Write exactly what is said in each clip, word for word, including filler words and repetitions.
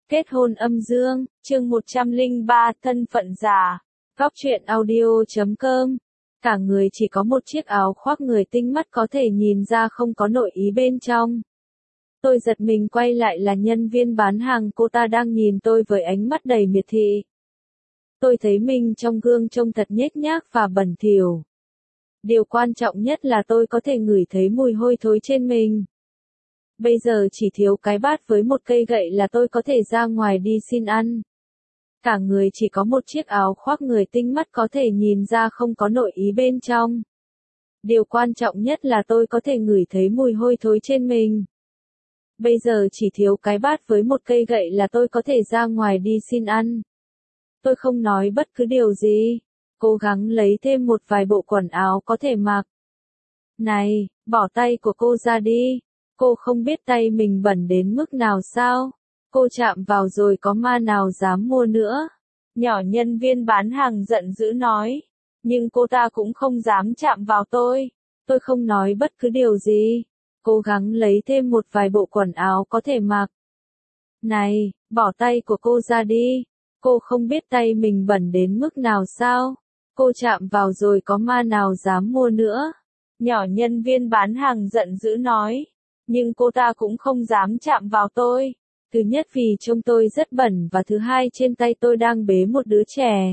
Kết hôn âm dương, chương một trăm lẻ ba, thân phận giả. Góc truyện audio chấm com. Cả người chỉ có một chiếc áo khoác, người tinh mắt có thể nhìn ra không có nội ý bên trong. Tôi giật mình quay lại là nhân viên bán hàng, cô ta đang nhìn tôi với ánh mắt đầy miệt thị. Tôi thấy mình trong gương trông thật nhếch nhác và bẩn thỉu. Điều quan trọng nhất là tôi có thể ngửi thấy mùi hôi thối trên mình. Bây giờ chỉ thiếu cái bát với một cây gậy là tôi có thể ra ngoài đi xin ăn. Cả người chỉ có một chiếc áo khoác, người tinh mắt có thể nhìn ra không có nội ý bên trong. Điều quan trọng nhất là tôi có thể ngửi thấy mùi hôi thối trên mình. Bây giờ chỉ thiếu cái bát với một cây gậy là tôi có thể ra ngoài đi xin ăn. Tôi không nói bất cứ điều gì, cố gắng lấy thêm một vài bộ quần áo có thể mặc. Này, bỏ tay của cô ra đi. Cô không biết tay mình bẩn đến mức nào sao? Cô chạm vào rồi có ma nào dám mua nữa? Nhỏ nhân viên bán hàng giận dữ nói. Nhưng cô ta cũng không dám chạm vào tôi. Tôi không nói bất cứ điều gì. Cố gắng lấy thêm một vài bộ quần áo có thể mặc. Này, bỏ tay của cô ra đi. Cô không biết tay mình bẩn đến mức nào sao? Cô chạm vào rồi có ma nào dám mua nữa? Nhỏ nhân viên bán hàng giận dữ nói. Nhưng cô ta cũng không dám chạm vào tôi. Thứ nhất vì trông tôi rất bẩn và thứ hai trên tay tôi đang bế một đứa trẻ.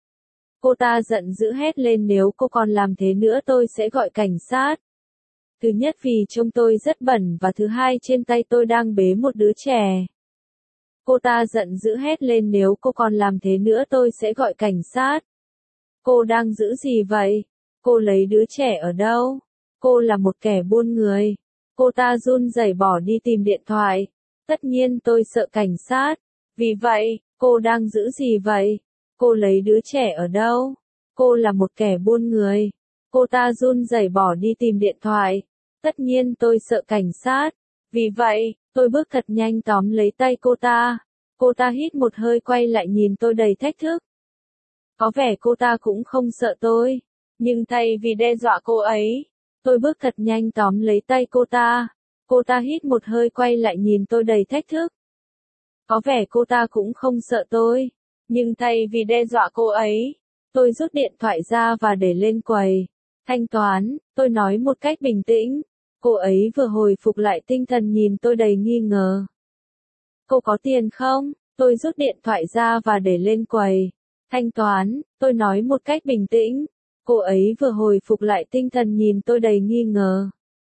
Cô ta giận dữ hét lên, nếu cô còn làm thế nữa tôi sẽ gọi cảnh sát. Thứ nhất vì trông tôi rất bẩn và thứ hai trên tay tôi đang bế một đứa trẻ. Cô ta giận dữ hét lên, nếu cô còn làm thế nữa tôi sẽ gọi cảnh sát. Cô đang giữ gì vậy? Cô lấy đứa trẻ ở đâu? Cô là một kẻ buôn người. Cô ta run rẩy bỏ đi tìm điện thoại. Tất nhiên tôi sợ cảnh sát. Vì vậy, cô đang giữ gì vậy? Cô lấy đứa trẻ ở đâu? Cô là một kẻ buôn người. Cô ta run rẩy bỏ đi tìm điện thoại. Tất nhiên tôi sợ cảnh sát. Vì vậy, tôi bước thật nhanh tóm lấy tay cô ta. Cô ta hít một hơi quay lại nhìn tôi đầy thách thức. Có vẻ cô ta cũng không sợ tôi. Nhưng thay vì đe dọa cô ấy, tôi bước thật nhanh tóm lấy tay cô ta. Cô ta hít một hơi quay lại nhìn tôi đầy thách thức. Có vẻ cô ta cũng không sợ tôi. Nhưng thay vì đe dọa cô ấy, tôi rút điện thoại ra và để lên quầy thanh toán. Tôi nói một cách bình tĩnh. Cô ấy vừa hồi phục lại tinh thần nhìn tôi đầy nghi ngờ. Cô có tiền không? Tôi rút điện thoại ra và để lên quầy thanh toán. Tôi nói một cách bình tĩnh. Cô ấy vừa hồi phục lại tinh thần nhìn tôi đầy nghi ngờ.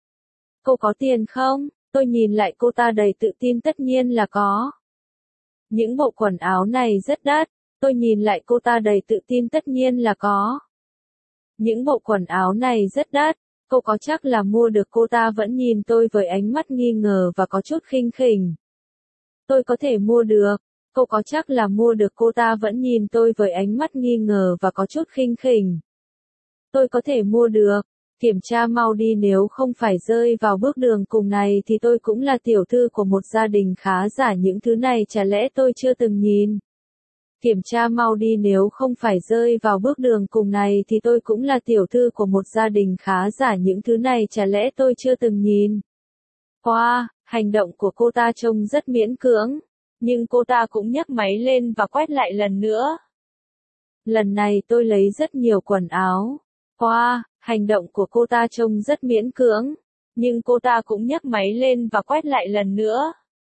Cô có tiền không? Tôi nhìn lại cô ta đầy tự tin, tất nhiên là có. Những bộ quần áo này rất đắt. Tôi nhìn lại cô ta đầy tự tin, tất nhiên là có. Những bộ quần áo này rất đắt. Cô có chắc là mua được? Cô ta vẫn nhìn tôi với ánh mắt nghi ngờ và có chút khinh khỉnh. Tôi có thể mua được. Cô có chắc là mua được? Cô ta vẫn nhìn tôi với ánh mắt nghi ngờ và có chút khinh khỉnh. Tôi có thể mua được. Kiểm tra mau đi, nếu không phải rơi vào bước đường cùng này thì tôi cũng là tiểu thư của một gia đình khá giả, những thứ này chả lẽ tôi chưa từng nhìn. Kiểm tra mau đi, nếu không phải rơi vào bước đường cùng này thì tôi cũng là tiểu thư của một gia đình khá giả, những thứ này chả lẽ tôi chưa từng nhìn. Wow, hành động của cô ta trông rất miễn cưỡng. Nhưng cô ta cũng nhấc máy lên và quét lại lần nữa. Lần này tôi lấy rất nhiều quần áo. Wow, hành động của cô ta trông rất miễn cưỡng. Nhưng cô ta cũng nhấc máy lên và quét lại lần nữa.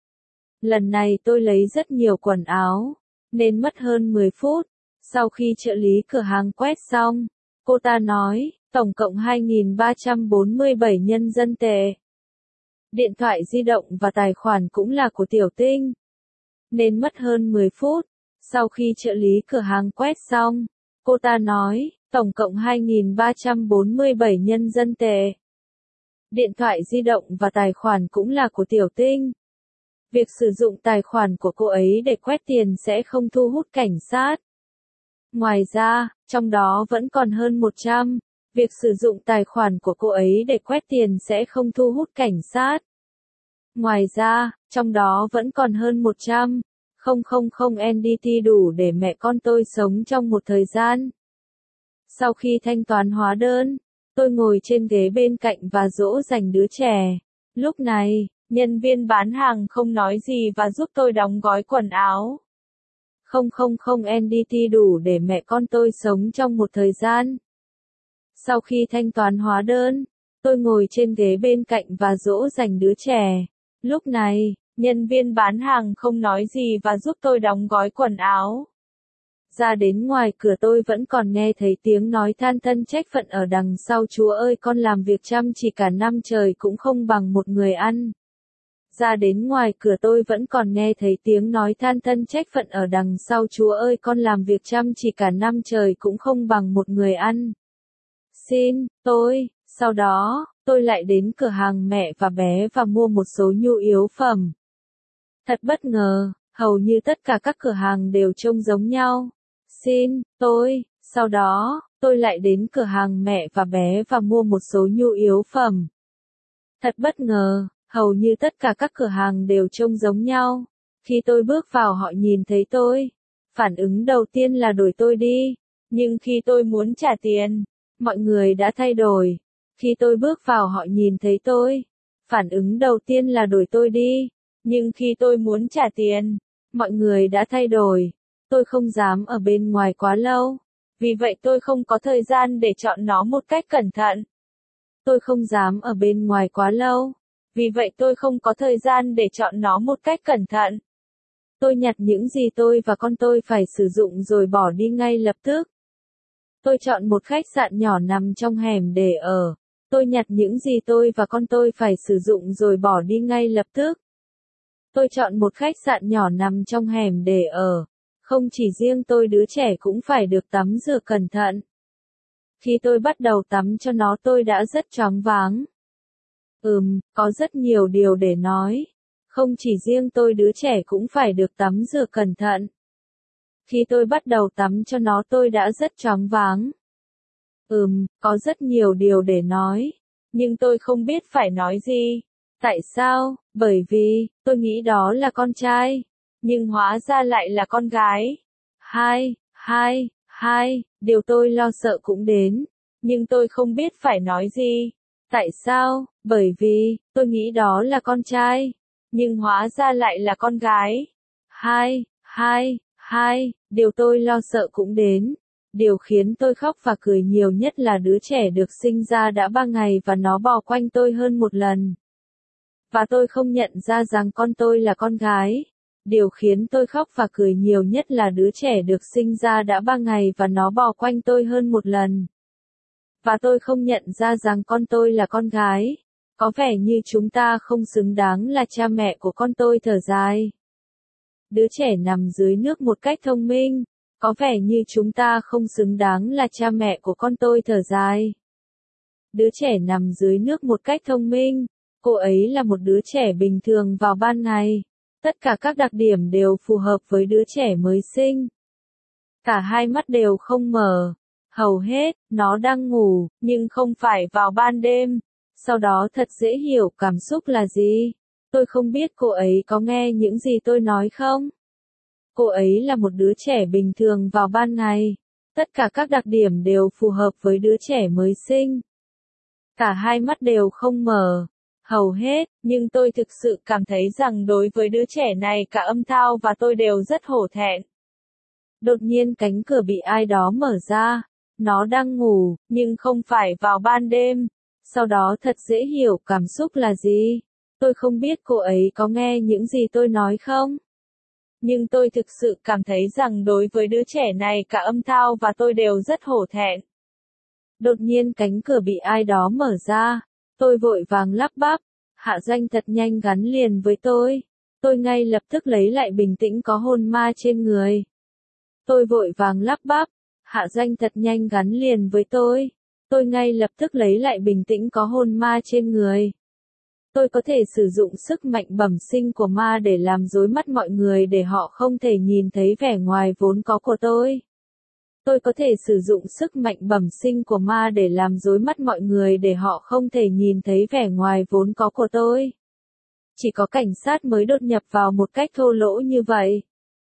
Lần này tôi lấy rất nhiều quần áo. Nên mất hơn mười phút. Sau khi trợ lý cửa hàng quét xong, cô ta nói, tổng cộng hai nghìn ba trăm bốn mươi bảy nhân dân tệ. Điện thoại di động và tài khoản cũng là của Tiểu Tinh. Nên mất hơn mười phút. Sau khi trợ lý cửa hàng quét xong, cô ta nói, tổng cộng hai nghìn ba trăm bốn mươi bảy nhân dân tệ. Điện thoại di động và tài khoản cũng là của Tiểu Tinh. Việc sử dụng tài khoản của cô ấy để quét tiền sẽ không thu hút cảnh sát. Ngoài ra, trong đó vẫn còn hơn một trăm. Việc sử dụng tài khoản của cô ấy để quét tiền sẽ không thu hút cảnh sát. Ngoài ra, trong đó vẫn còn hơn một trăm. Không không không en đê tê đủ để mẹ con tôi sống trong một thời gian. Sau khi thanh toán hóa đơn, tôi ngồi trên ghế bên cạnh và dỗ dành đứa trẻ. Lúc này, Nhân viên bán hàng không nói gì và giúp tôi đóng gói quần áo. Không không không en đê tê đủ để mẹ con tôi sống trong một thời gian. Sau khi thanh toán hóa đơn, tôi ngồi trên ghế bên cạnh và dỗ dành đứa trẻ. Lúc này, nhân viên bán hàng không nói gì và giúp tôi đóng gói quần áo. Ra đến ngoài cửa tôi vẫn còn nghe thấy tiếng nói than thân trách phận ở đằng sau. Chúa ơi, con làm việc chăm chỉ cả năm trời cũng không bằng một người ăn. Ra đến ngoài cửa tôi vẫn còn nghe thấy tiếng nói than thân trách phận ở đằng sau. Chúa ơi, con làm việc chăm chỉ cả năm trời cũng không bằng một người ăn. Xin, tôi, sau đó, tôi lại đến cửa hàng mẹ và bé và mua một số nhu yếu phẩm. Thật bất ngờ, hầu như tất cả các cửa hàng đều trông giống nhau. Xin, tôi, sau đó, tôi lại đến cửa hàng mẹ và bé và mua một số nhu yếu phẩm. Thật bất ngờ, hầu như tất cả các cửa hàng đều trông giống nhau. Khi tôi bước vào họ nhìn thấy tôi. Phản ứng đầu tiên là đuổi tôi đi. Nhưng khi tôi muốn trả tiền, mọi người đã thay đổi. Khi tôi bước vào họ nhìn thấy tôi. Phản ứng đầu tiên là đuổi tôi đi. Nhưng khi tôi muốn trả tiền, mọi người đã thay đổi. Tôi không dám ở bên ngoài quá lâu. Vì vậy tôi không có thời gian để chọn nó một cách cẩn thận. Tôi không dám ở bên ngoài quá lâu. Vì vậy tôi không có thời gian để chọn nó một cách cẩn thận. Tôi nhặt những gì tôi và con tôi phải sử dụng rồi bỏ đi ngay lập tức. Tôi chọn một khách sạn nhỏ nằm trong hẻm để ở. Tôi nhặt những gì tôi và con tôi phải sử dụng rồi bỏ đi ngay lập tức. Tôi chọn một khách sạn nhỏ nằm trong hẻm để ở. Không chỉ riêng tôi, đứa trẻ cũng phải được tắm rửa cẩn thận. Khi tôi bắt đầu tắm cho nó tôi đã rất choáng váng. Ừm, có rất nhiều điều để nói. Không chỉ riêng tôi, đứa trẻ cũng phải được tắm rửa cẩn thận. Khi tôi bắt đầu tắm cho nó tôi đã rất choáng váng. Ừm, có rất nhiều điều để nói. Nhưng tôi không biết phải nói gì. Tại sao? Bởi vì, tôi nghĩ đó là con trai. Nhưng hóa ra lại là con gái. Hai, hai, hai, điều tôi lo sợ cũng đến. Nhưng tôi không biết phải nói gì. Tại sao? Bởi vì, tôi nghĩ đó là con trai. Nhưng hóa ra lại là con gái. Hai, hai, hai, điều tôi lo sợ cũng đến. Điều khiến tôi khóc và cười nhiều nhất là đứa trẻ được sinh ra đã ba ngày và nó bò quanh tôi hơn một lần. Và tôi không nhận ra rằng con tôi là con gái. Điều khiến tôi khóc và cười nhiều nhất là đứa trẻ được sinh ra đã ba ngày và nó bò quanh tôi hơn một lần. Và tôi không nhận ra rằng con tôi là con gái. Có vẻ như chúng ta không xứng đáng là cha mẹ của con, tôi thở dài. Đứa trẻ nằm dưới nước một cách thông minh. Có vẻ như chúng ta không xứng đáng là cha mẹ của con, tôi thở dài. Đứa trẻ nằm dưới nước một cách thông minh. Cô ấy là một đứa trẻ bình thường vào ban ngày. Tất cả các đặc điểm đều phù hợp với đứa trẻ mới sinh. Cả hai mắt đều không mở. Hầu hết, nó đang ngủ, nhưng không phải vào ban đêm. Sau đó thật dễ hiểu cảm xúc là gì. Tôi không biết cô ấy có nghe những gì tôi nói không? Cô ấy là một đứa trẻ bình thường vào ban ngày. Tất cả các đặc điểm đều phù hợp với đứa trẻ mới sinh. Cả hai mắt đều không mở. Hầu hết, nhưng tôi thực sự cảm thấy rằng đối với đứa trẻ này cả âm thao và tôi đều rất hổ thẹn. Đột nhiên cánh cửa bị ai đó mở ra. Nó đang ngủ, nhưng không phải vào ban đêm. Sau đó thật dễ hiểu cảm xúc là gì. Tôi không biết cô ấy có nghe những gì tôi nói không? Nhưng tôi thực sự cảm thấy rằng đối với đứa trẻ này cả âm thao và tôi đều rất hổ thẹn. Đột nhiên cánh cửa bị ai đó mở ra. Tôi vội vàng lắp bắp. Hạ Doanh thật nhanh gắn liền với tôi. Tôi ngay lập tức lấy lại bình tĩnh có hồn ma trên người. Tôi vội vàng lắp bắp. Hạ Doanh thật nhanh gắn liền với tôi. Tôi ngay lập tức lấy lại bình tĩnh có hồn ma trên người. Tôi có thể sử dụng sức mạnh bẩm sinh của ma để làm rối mắt mọi người để họ không thể nhìn thấy vẻ ngoài vốn có của tôi. Tôi có thể sử dụng sức mạnh bẩm sinh của ma để làm rối mắt mọi người để họ không thể nhìn thấy vẻ ngoài vốn có của tôi. Chỉ có cảnh sát mới đột nhập vào một cách thô lỗ như vậy.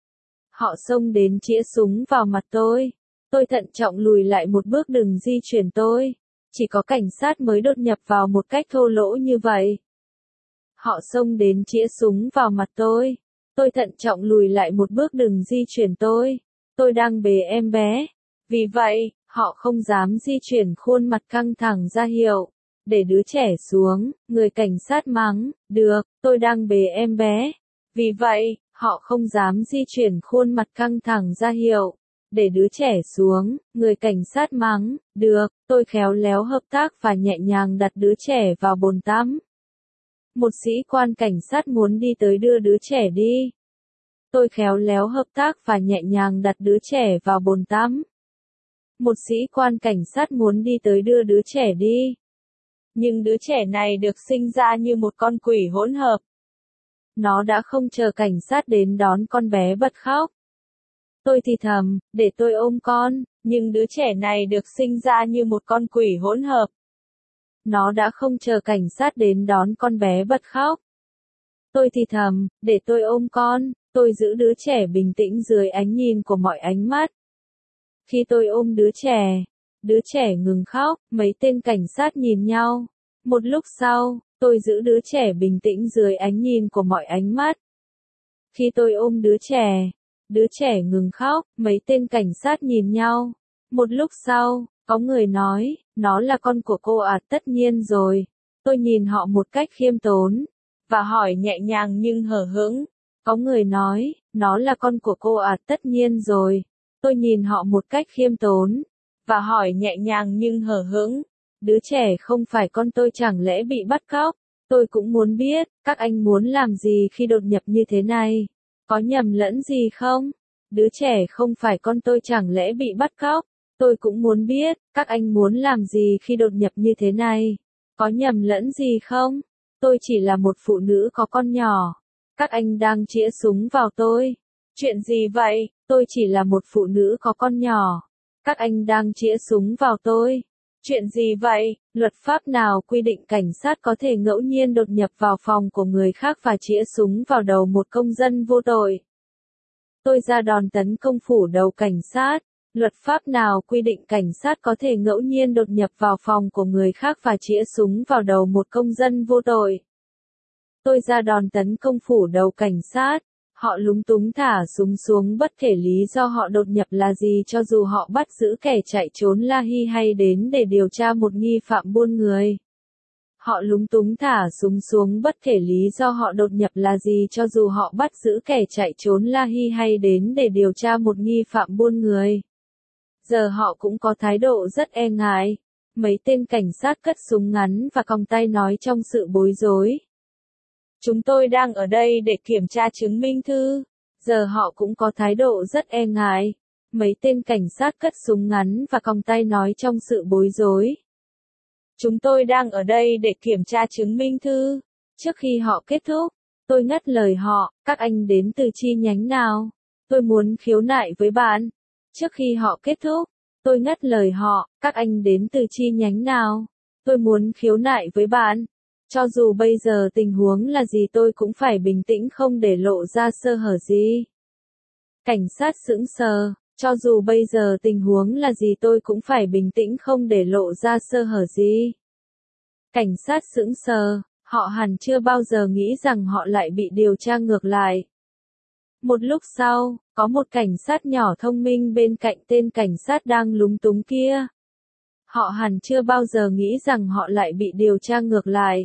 Họ xông đến chĩa súng vào mặt tôi. Tôi thận trọng lùi lại một bước, đừng di chuyển tôi. Chỉ có cảnh sát mới đột nhập vào một cách thô lỗ như vậy. Họ xông đến chĩa súng vào mặt tôi. Tôi thận trọng lùi lại một bước, đừng di chuyển tôi. Tôi đang bế em bé. Vì vậy, họ không dám di chuyển, khuôn mặt căng thẳng ra hiệu để đứa trẻ xuống. Người cảnh sát mắng, được, tôi đang bế em bé. Vì vậy, họ không dám di chuyển, khuôn mặt căng thẳng ra hiệu để đứa trẻ xuống. Người cảnh sát mắng, được, tôi khéo léo hợp tác và nhẹ nhàng đặt đứa trẻ vào bồn tắm. Một sĩ quan cảnh sát muốn đi tới đưa đứa trẻ đi. Tôi khéo léo hợp tác và nhẹ nhàng đặt đứa trẻ vào bồn tắm. Một sĩ quan cảnh sát muốn đi tới đưa đứa trẻ đi. Nhưng đứa trẻ này được sinh ra như một con quỷ hỗn hợp. Nó đã không chờ cảnh sát đến đón, con bé bật khóc. Tôi thì thầm, để tôi ôm con, nhưng đứa trẻ này được sinh ra như một con quỷ hỗn hợp. Nó đã không chờ cảnh sát đến đón, con bé bật khóc. Tôi thì thầm, để tôi ôm con, tôi giữ đứa trẻ bình tĩnh dưới ánh nhìn của mọi ánh mắt. Khi tôi ôm đứa trẻ, đứa trẻ ngừng khóc, mấy tên cảnh sát nhìn nhau. Một lúc sau, tôi giữ đứa trẻ bình tĩnh dưới ánh nhìn của mọi ánh mắt. Khi tôi ôm đứa trẻ, đứa trẻ ngừng khóc, mấy tên cảnh sát nhìn nhau. Một lúc sau, có người nói, nó là con của cô à? Tất nhiên rồi. Tôi nhìn họ một cách khiêm tốn và hỏi nhẹ nhàng nhưng hờ hững. Có người nói, nó là con của cô à? Tất nhiên rồi. Tôi nhìn họ một cách khiêm tốn và hỏi nhẹ nhàng nhưng hờ hững. Đứa trẻ không phải con tôi, chẳng lẽ bị bắt cóc? Tôi cũng muốn biết, các anh muốn làm gì khi đột nhập như thế này? Có nhầm lẫn gì không? Đứa trẻ không phải con tôi, chẳng lẽ bị bắt cóc? Tôi cũng muốn biết, các anh muốn làm gì khi đột nhập như thế này? Có nhầm lẫn gì không? Tôi chỉ là một phụ nữ có con nhỏ. Các anh đang chĩa súng vào tôi. Chuyện gì vậy? Tôi chỉ là một phụ nữ có con nhỏ. Các anh đang chĩa súng vào tôi. Chuyện gì vậy? Luật pháp nào quy định cảnh sát có thể ngẫu nhiên đột nhập vào phòng của người khác và chĩa súng vào đầu một công dân vô tội? Tôi ra đòn tấn công phủ đầu cảnh sát. Luật pháp nào quy định cảnh sát có thể ngẫu nhiên đột nhập vào phòng của người khác và chĩa súng vào đầu một công dân vô tội? Tôi ra đòn tấn công phủ đầu cảnh sát. Họ lúng túng thả súng xuống, bất kể lý do họ đột nhập là gì, cho dù họ bắt giữ kẻ chạy trốn La Hi hay đến để điều tra một nghi phạm buôn người. Họ lúng túng thả súng xuống, bất kể lý do họ đột nhập là gì, cho dù họ bắt giữ kẻ chạy trốn La Hi hay đến để điều tra một nghi phạm buôn người. Giờ họ cũng có thái độ rất e ngại. Mấy tên cảnh sát cất súng ngắn và còng tay nói trong sự bối rối. Chúng tôi đang ở đây để kiểm tra chứng minh thư. Giờ họ cũng có thái độ rất e ngại. Mấy tên cảnh sát cất súng ngắn và còng tay nói trong sự bối rối. Chúng tôi đang ở đây để kiểm tra chứng minh thư. Trước khi họ kết thúc, tôi ngắt lời họ, các anh đến từ chi nhánh nào? Tôi muốn khiếu nại với bạn. Trước khi họ kết thúc, tôi ngắt lời họ, các anh đến từ chi nhánh nào? Tôi muốn khiếu nại với bạn. Cho dù bây giờ tình huống là gì, tôi cũng phải bình tĩnh, không để lộ ra sơ hở gì. Cảnh sát sững sờ, cho dù bây giờ tình huống là gì, tôi cũng phải bình tĩnh, không để lộ ra sơ hở gì. Cảnh sát sững sờ, họ hẳn chưa bao giờ nghĩ rằng họ lại bị điều tra ngược lại. Một lúc sau, có một cảnh sát nhỏ thông minh bên cạnh tên cảnh sát đang lúng túng kia. Họ hẳn chưa bao giờ nghĩ rằng họ lại bị điều tra ngược lại.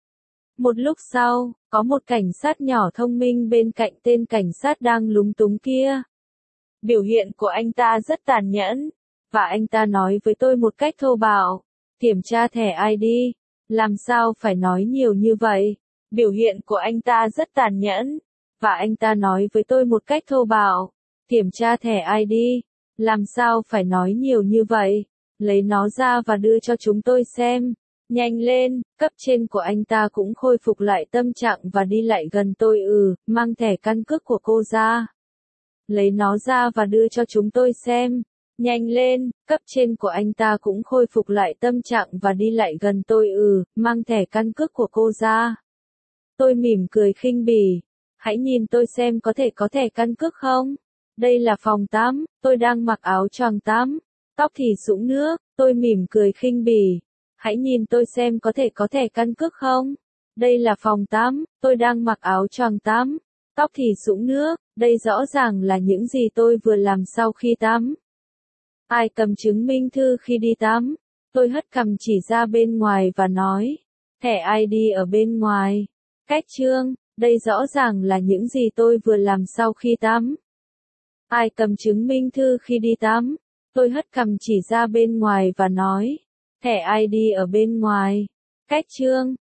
Một lúc sau, có một cảnh sát nhỏ thông minh bên cạnh tên cảnh sát đang lúng túng kia. Biểu hiện của anh ta rất tàn nhẫn, và anh ta nói với tôi một cách thô bạo, kiểm tra thẻ i đê, làm sao phải nói nhiều như vậy? Biểu hiện của anh ta rất tàn nhẫn, và anh ta nói với tôi một cách thô bạo, kiểm tra thẻ i đê, làm sao phải nói nhiều như vậy? Lấy nó ra và đưa cho chúng tôi xem. Nhanh lên, cấp trên của anh ta cũng khôi phục lại tâm trạng và đi lại gần tôi. Ừ, mang thẻ căn cước của cô ra. Lấy nó ra và đưa cho chúng tôi xem. Nhanh lên, cấp trên của anh ta cũng khôi phục lại tâm trạng và đi lại gần tôi. Ừ, mang thẻ căn cước của cô ra. Tôi mỉm cười khinh bỉ. Hãy nhìn tôi xem, có thể có thẻ căn cước không? Đây là phòng tắm, tôi đang mặc áo choàng tắm. Tóc thì sũng nước, tôi mỉm cười khinh bỉ. Hãy nhìn tôi xem, có thể có thẻ căn cước không? Đây là phòng tắm, tôi đang mặc áo choàng tắm. Tóc thì sũng nước, đây rõ ràng là những gì tôi vừa làm sau khi tắm. Ai cầm chứng minh thư khi đi tắm? Tôi hất cằm chỉ ra bên ngoài và nói. Thẻ i đê ở bên ngoài. Cách chương, đây rõ ràng là những gì tôi vừa làm sau khi tắm. Ai cầm chứng minh thư khi đi tắm? Tôi hất cằm chỉ ra bên ngoài và nói. Thẻ i đê ở bên ngoài. Cách chương,